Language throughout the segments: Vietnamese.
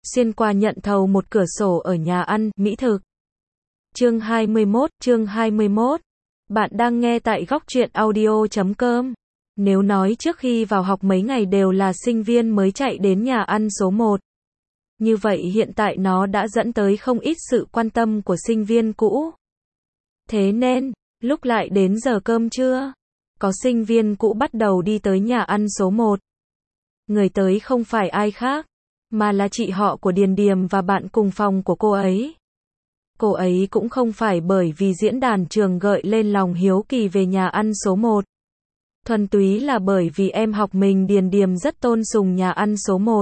xuyên qua nhận thầu một cửa sổ ở nhà ăn, mỹ thực. Chương 21, Bạn đang nghe tại góc truyện audio.com. Nếu nói trước khi vào học mấy ngày đều là sinh viên mới chạy đến nhà ăn số 1. Như vậy hiện tại nó đã dẫn tới không ít sự quan tâm của sinh viên cũ. Thế nên, lúc lại đến giờ cơm trưa, có sinh viên cũ bắt đầu đi tới nhà ăn số 1. Người tới không phải ai khác, mà là chị họ của Điền Điềm và bạn cùng phòng của cô ấy. Cô ấy cũng không phải bởi vì diễn đàn trường gợi lên lòng hiếu kỳ về nhà ăn số 1. Thuần túy là bởi vì em học mình Điền Điềm rất tôn sùng nhà ăn số 1.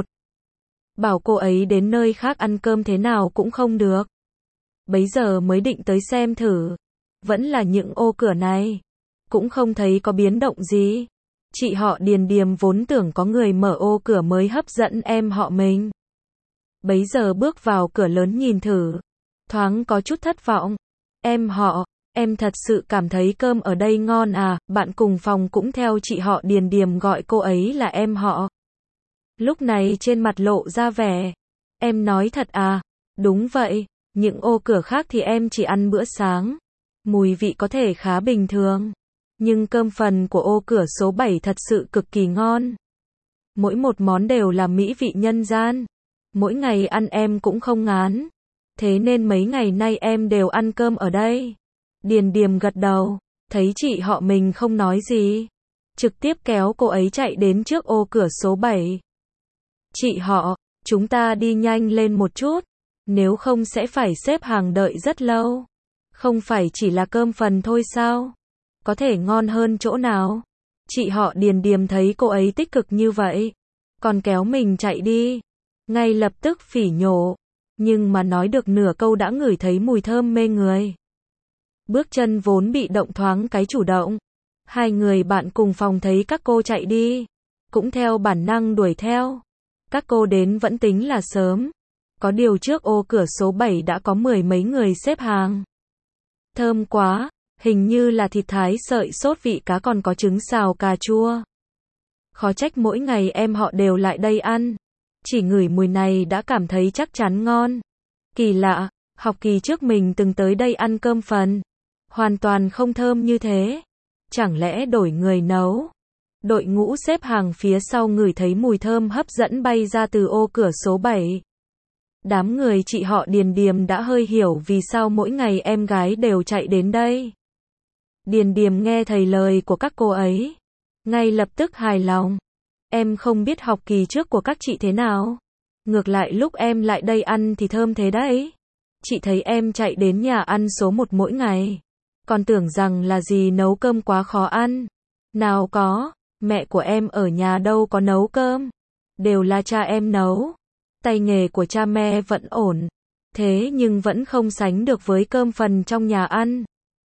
Bảo cô ấy đến nơi khác ăn cơm thế nào cũng không được. Bấy giờ mới định tới xem thử. Vẫn là những ô cửa này. Cũng không thấy có biến động gì. Chị họ Điền Điềm vốn tưởng có người mở ô cửa mới hấp dẫn em họ mình. Bấy giờ bước vào cửa lớn nhìn thử. Thoáng có chút thất vọng. Em họ, em thật sự cảm thấy cơm ở đây ngon à, bạn cùng phòng cũng theo chị họ Điền Điềm gọi cô ấy là em họ. Lúc này trên mặt lộ ra vẻ. Em nói thật à? Đúng vậy, những ô cửa khác thì em chỉ ăn bữa sáng. Mùi vị có thể khá bình thường. Nhưng cơm phần của ô cửa số 7 thật sự cực kỳ ngon. Mỗi một món đều là mỹ vị nhân gian. Mỗi ngày ăn em cũng không ngán. Thế nên mấy ngày nay em đều ăn cơm ở đây. Điền Điềm gật đầu, thấy chị họ mình không nói gì. Trực tiếp kéo cô ấy chạy đến trước ô cửa số 7. Chị họ, chúng ta đi nhanh lên một chút. Nếu không sẽ phải xếp hàng đợi rất lâu. Không phải chỉ là cơm phần thôi sao? Có thể ngon hơn chỗ nào? Chị họ Điền Điềm thấy cô ấy tích cực như vậy. Còn kéo mình chạy đi. Ngay lập tức phỉ nhổ. Nhưng mà nói được nửa câu đã ngửi thấy mùi thơm mê người. Bước chân vốn bị động thoáng cái chủ động. Hai người bạn cùng phòng thấy các cô chạy đi. Cũng theo bản năng đuổi theo. Các cô đến vẫn tính là sớm. Có điều trước ô cửa số 7 đã có 10 mấy người xếp hàng. Thơm quá, hình như là thịt thái sợi sốt vị cá còn có trứng xào cà chua. Khó trách mỗi ngày em họ đều lại đây ăn. Chỉ ngửi mùi này đã cảm thấy chắc chắn ngon. Kỳ lạ, học kỳ trước mình từng tới đây ăn cơm phần. Hoàn toàn không thơm như thế. Chẳng lẽ đổi người nấu? Đội ngũ xếp hàng phía sau ngửi thấy mùi thơm hấp dẫn bay ra từ ô cửa số 7. Đám người chị họ Điền Điềm đã hơi hiểu vì sao mỗi ngày em gái đều chạy đến đây. Điền Điềm nghe thầy lời của các cô ấy. Ngay lập tức hài lòng. Em không biết học kỳ trước của các chị thế nào. Ngược lại lúc em lại đây ăn thì thơm thế đấy. Chị thấy em chạy đến nhà ăn số 1 mỗi ngày. Còn tưởng rằng là gì nấu cơm quá khó ăn. Nào có, mẹ của em ở nhà đâu có nấu cơm. Đều là cha em nấu. Tay nghề của cha mẹ vẫn ổn. Thế nhưng vẫn không sánh được với cơm phần trong nhà ăn.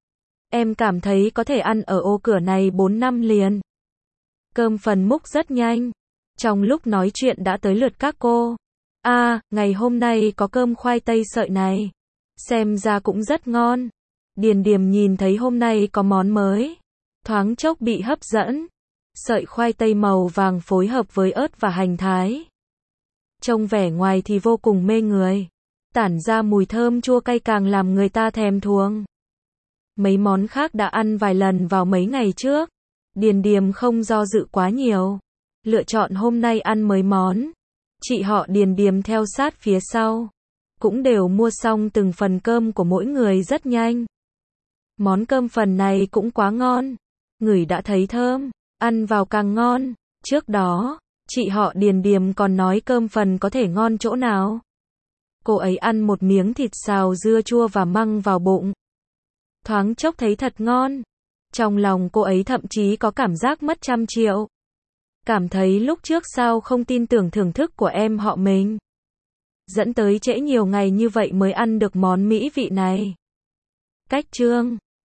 Em cảm thấy có thể ăn ở ô cửa này 4 năm liền. Cơm phần múc rất nhanh. Trong lúc nói chuyện đã tới lượt các cô. Ngày hôm nay có cơm khoai tây sợi này. Xem ra cũng rất ngon. Điền Điềm nhìn thấy hôm nay có món mới. Thoáng chốc bị hấp dẫn. Sợi khoai tây màu vàng phối hợp với ớt và hành thái. Trông vẻ ngoài thì vô cùng mê người. Tản ra mùi thơm chua cay càng làm người ta thèm thuồng. Mấy món khác đã ăn vài lần vào mấy ngày trước. Điền Điềm không do dự quá nhiều. Lựa chọn hôm nay ăn mấy món. Chị họ Điền Điềm theo sát phía sau. Cũng đều mua xong từng phần cơm của mỗi người rất nhanh. Món cơm phần này cũng quá ngon. Ngửi đã thấy thơm. Ăn vào càng ngon. Trước đó, chị họ Điền Điềm còn nói cơm phần có thể ngon chỗ nào. Cô ấy ăn một miếng thịt xào dưa chua và măng vào bụng. Thoáng chốc thấy thật ngon. Trong lòng cô ấy thậm chí có cảm giác mất 100 triệu. Cảm thấy lúc trước sao không tin tưởng thưởng thức của em họ mình. Dẫn tới trễ nhiều ngày như vậy mới ăn được món mỹ vị này. Cách chương